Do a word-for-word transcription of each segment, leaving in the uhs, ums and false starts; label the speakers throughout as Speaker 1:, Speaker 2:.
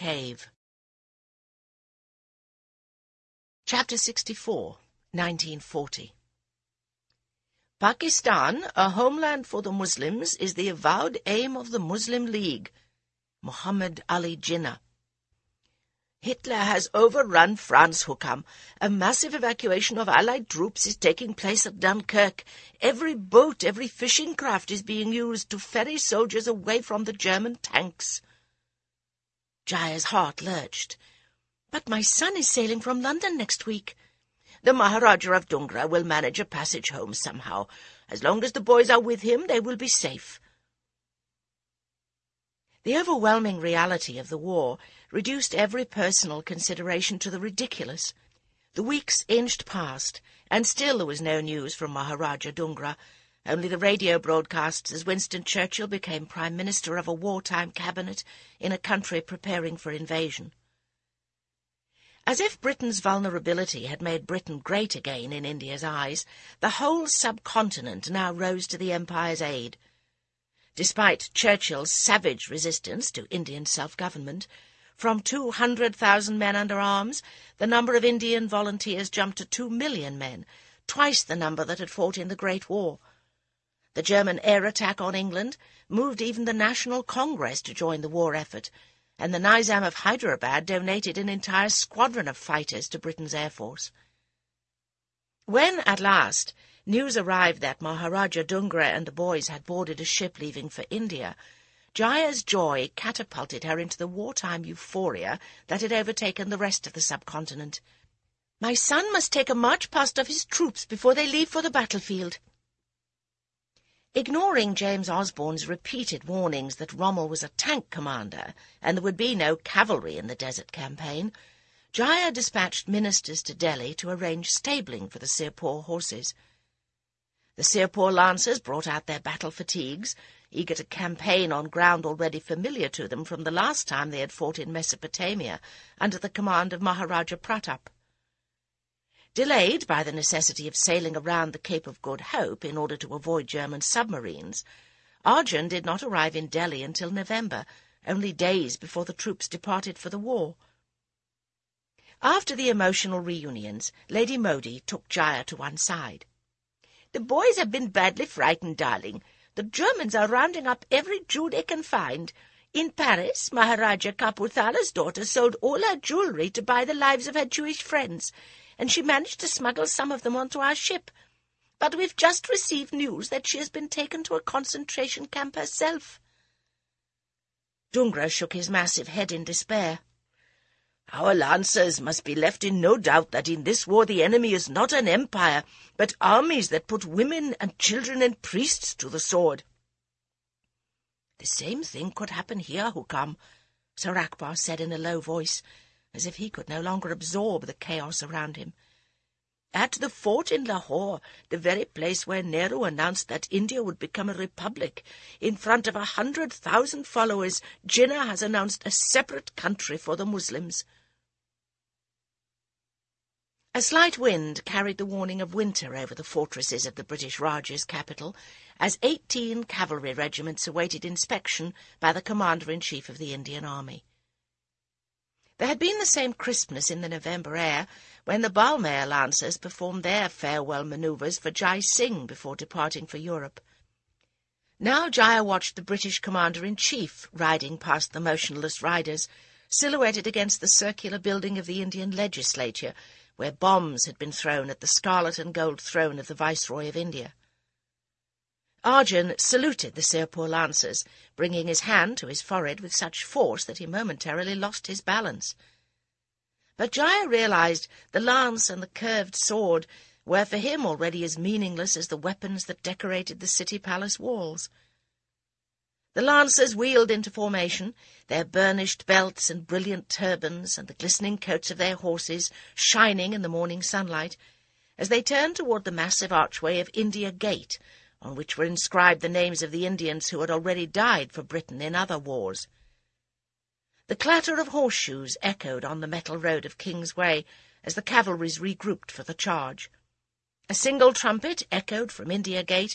Speaker 1: Cave. Chapter sixty-four, nineteen forty. Pakistan, a homeland for the Muslims, is the avowed aim of the Muslim League. Muhammad Ali Jinnah. Hitler has overrun France, Hukam. A massive evacuation of Allied troops is taking place at Dunkirk. Every boat, every fishing craft is being used to ferry soldiers away from the German tanks. Jaya's heart lurched. But my son is sailing from London next week. The Maharaja of Dungra will manage a passage home somehow. As long as the boys are with him, they will be safe. The overwhelming reality of the war reduced every personal consideration to the ridiculous. The weeks inched past, and still there was no news from Maharaja Dungra, only the radio broadcasts as Winston Churchill became Prime Minister of a wartime cabinet in a country preparing for invasion. As if Britain's vulnerability had made Britain great again in India's eyes, the whole subcontinent now rose to the Empire's aid. Despite Churchill's savage resistance to Indian self-government, from two hundred thousand men under arms, the number of Indian volunteers jumped to two million men, twice the number that had fought in the Great War. The German air attack on England moved even the National Congress to join the war effort, and the Nizam of Hyderabad donated an entire squadron of fighters to Britain's Air Force. When, at last, news arrived that Maharaja Dungra and the boys had boarded a ship leaving for India, Jaya's joy catapulted her into the wartime euphoria that had overtaken the rest of the subcontinent. My son must take a march past of his troops before they leave for the battlefield. Ignoring James Osborne's repeated warnings that Rommel was a tank commander and there would be no cavalry in the desert campaign, Jaya dispatched ministers to Delhi to arrange stabling for the Sirpur horses. The Sirpur lancers brought out their battle fatigues, eager to campaign on ground already familiar to them from the last time they had fought in Mesopotamia under the command of Maharaja Pratap. Delayed by the necessity of sailing around the Cape of Good Hope in order to avoid German submarines, Arjun did not arrive in Delhi until November, only days before the troops departed for the war. After the emotional reunions, Lady Modi took Jaya to one side. "The boys have been badly frightened, darling. The Germans are rounding up every Jew they can find. In Paris, Maharaja Kapurthala's daughter sold all her jewellery to buy the lives of her Jewish friends, and she managed to smuggle some of them onto our ship. But we've just received news that she has been taken to a concentration camp herself." Dungra shook his massive head in despair. "Our lancers must be left in no doubt that in this war the enemy is not an empire, but armies that put women and children and priests to the sword." "The same thing could happen here, Hukam," Sir Akbar said in a low voice, as if he could no longer absorb the chaos around him. "At the fort in Lahore, the very place where Nehru announced that India would become a republic, in front of a hundred thousand followers, Jinnah has announced a separate country for the Muslims." A slight wind carried the warning of winter over the fortresses of the British Raj's capital, as eighteen cavalry regiments awaited inspection by the Commander-in-Chief of the Indian Army. There had been the same crispness in the November air when the Balmair Lancers performed their farewell manoeuvres for Jai Singh before departing for Europe. Now Jaya watched the British Commander-in-Chief riding past the motionless riders, silhouetted against the circular building of the Indian legislature, where bombs had been thrown at the scarlet and gold throne of the Viceroy of India. Arjun saluted the Sirpur Lancers, bringing his hand to his forehead with such force that he momentarily lost his balance. But Jaya realized the lance and the curved sword were for him already as meaningless as the weapons that decorated the city-palace walls. The lancers wheeled into formation, their burnished belts and brilliant turbans and the glistening coats of their horses shining in the morning sunlight, as they turned toward the massive archway of India Gate, on which were inscribed the names of the Indians who had already died for Britain in other wars. The clatter of horseshoes echoed on the metal road of Kingsway as the cavalries regrouped for the charge. A single trumpet echoed from India Gate,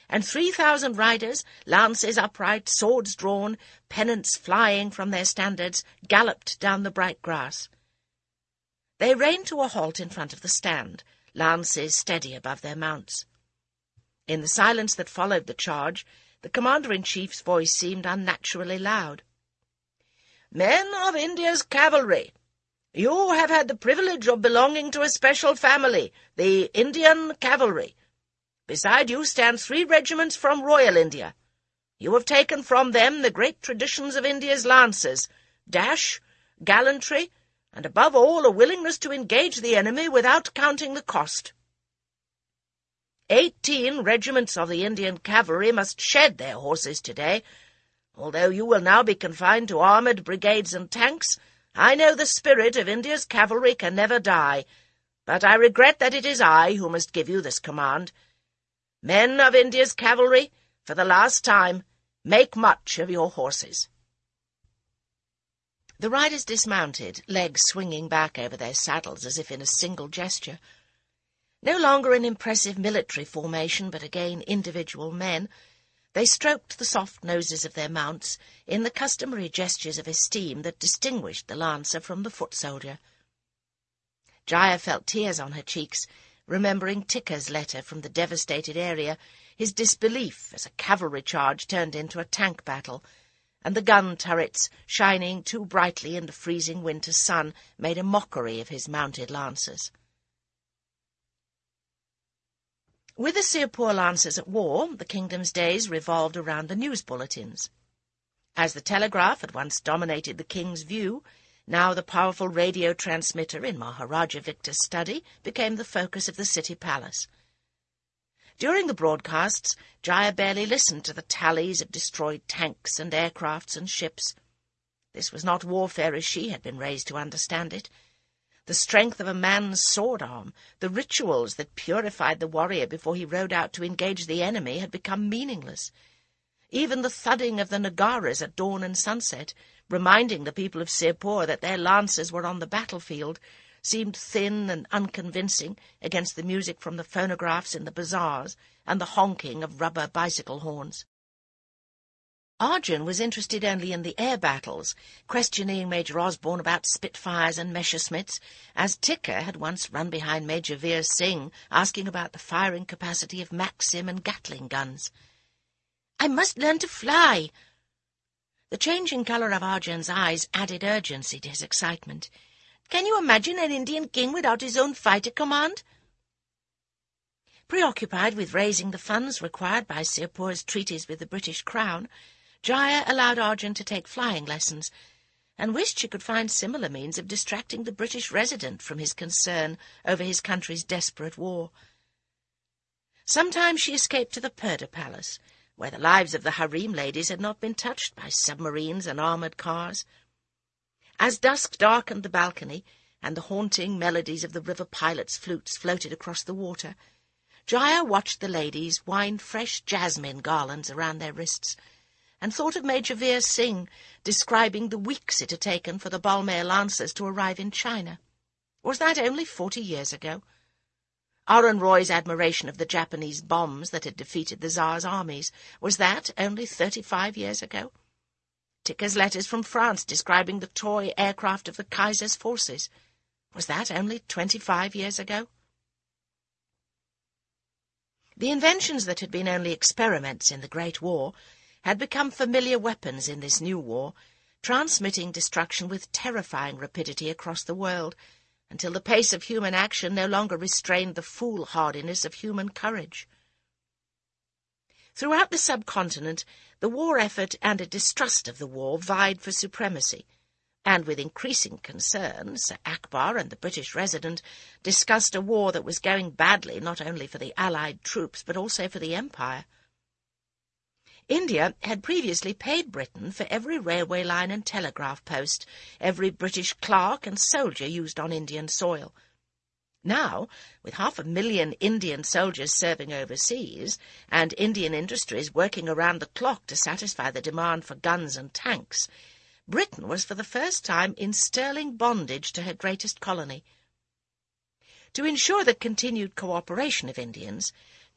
Speaker 1: and three thousand riders, lances upright, swords drawn, pennants flying from their standards, galloped down the bright grass. They reined to a halt in front of the stand, lances steady above their mounts. In the silence that followed the charge, the commander-in-chief's voice seemed unnaturally loud. "Men of India's cavalry, you have had the privilege of belonging to a special family, the Indian Cavalry. Beside you stand three regiments from Royal India. You have taken from them the great traditions of India's lancers, dash, gallantry, and above all a willingness to engage the enemy without counting the cost. Eighteen regiments of the Indian Cavalry must shed their horses today. Although you will now be confined to armoured brigades and tanks, I know the spirit of India's cavalry can never die, but I regret that it is I who must give you this command. Men of India's cavalry, for the last time, make much of your horses." The riders dismounted, legs swinging back over their saddles as if in a single gesture. No longer an impressive military formation, but again individual men, they stroked the soft noses of their mounts in the customary gestures of esteem that distinguished the lancer from the foot soldier. Jaya felt tears on her cheeks, remembering Tikka's letter from the devastated area, his disbelief as a cavalry charge turned into a tank battle, and the gun turrets, shining too brightly in the freezing winter sun, made a mockery of his mounted lancers. With the Sirpur lancers at war, the kingdom's days revolved around the news bulletins. As the telegraph had once dominated the king's view, now the powerful radio transmitter in Maharaja Victor's study became the focus of the city palace. During the broadcasts, Jaya barely listened to the tallies of destroyed tanks and aircrafts and ships. This was not warfare as she had been raised to understand it. The strength of a man's sword arm, the rituals that purified the warrior before he rode out to engage the enemy had become meaningless. Even the thudding of the nagaras at dawn and sunset, reminding the people of Sirpur that their lancers were on the battlefield, seemed thin and unconvincing against the music from the phonographs in the bazaars and the honking of rubber bicycle horns. Arjun was interested only in the air battles, questioning Major Osborne about Spitfires and Messerschmitts, as Tikka had once run behind Major Veer Singh, asking about the firing capacity of Maxim and Gatling guns. "I must learn to fly." The changing colour of Arjun's eyes added urgency to his excitement. "Can you imagine an Indian king without his own fighter command?" Preoccupied with raising the funds required by Sirpur's treaties with the British Crown, Jaya allowed Arjun to take flying lessons, and wished she could find similar means of distracting the British resident from his concern over his country's desperate war. Sometimes she escaped to the Purdah Palace, where the lives of the harem ladies had not been touched by submarines and armoured cars. As dusk darkened the balcony, and the haunting melodies of the river pilots' flutes floated across the water, Jaya watched the ladies wind fresh jasmine garlands around their wrists, and thought of Major Veer Singh describing the weeks it had taken for the Balmain Lancers to arrive in China. Was that only forty years ago? Aron Roy's admiration of the Japanese bombs that had defeated the Tsar's armies, was that only thirty-five years ago? Tikka's letters from France describing the toy aircraft of the Kaiser's forces, was that only twenty-five years ago? The inventions that had been only experiments in the Great War had become familiar weapons in this new war, transmitting destruction with terrifying rapidity across the world, until the pace of human action no longer restrained the foolhardiness of human courage. Throughout the subcontinent, the war effort and a distrust of the war vied for supremacy, and with increasing concern, Sir Akbar and the British resident discussed a war that was going badly not only for the Allied troops but also for the Empire. India had previously paid Britain for every railway line and telegraph post, every British clerk and soldier used on Indian soil. Now, with half a million Indian soldiers serving overseas, and Indian industries working around the clock to satisfy the demand for guns and tanks, Britain was for the first time in sterling bondage to her greatest colony. To ensure the continued cooperation of Indians,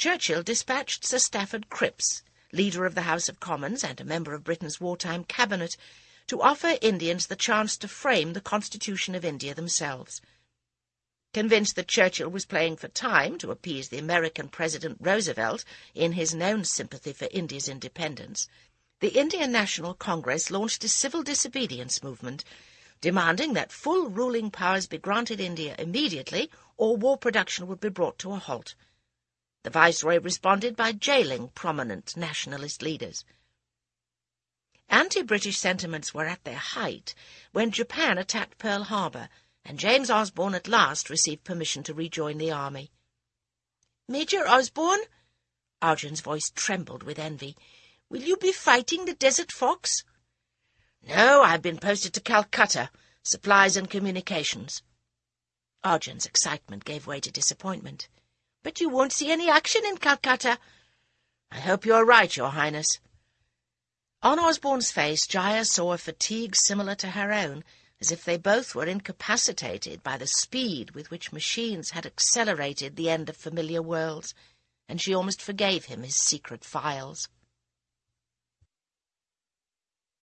Speaker 1: Churchill dispatched Sir Stafford Cripps, leader of the House of Commons and a member of Britain's wartime cabinet, to offer Indians the chance to frame the Constitution of India themselves. Convinced that Churchill was playing for time to appease the American President Roosevelt in his known sympathy for India's independence, the Indian National Congress launched a civil disobedience movement, demanding that full ruling powers be granted India immediately or war production would be brought to a halt. The Viceroy responded by jailing prominent nationalist leaders. Anti-British sentiments were at their height when Japan attacked Pearl Harbor, and James Osborne at last received permission to rejoin the army. "Major Osborne," Arjun's voice trembled with envy, "will you be fighting the Desert Fox?" "No, I've been posted to Calcutta, supplies and communications." Arjun's excitement gave way to disappointment. "But you won't see any action in Calcutta." "I hope you're right, Your Highness." On Osborne's face, Jaya saw a fatigue similar to her own, as if they both were incapacitated by the speed with which machines had accelerated the end of familiar worlds, and she almost forgave him his secret files.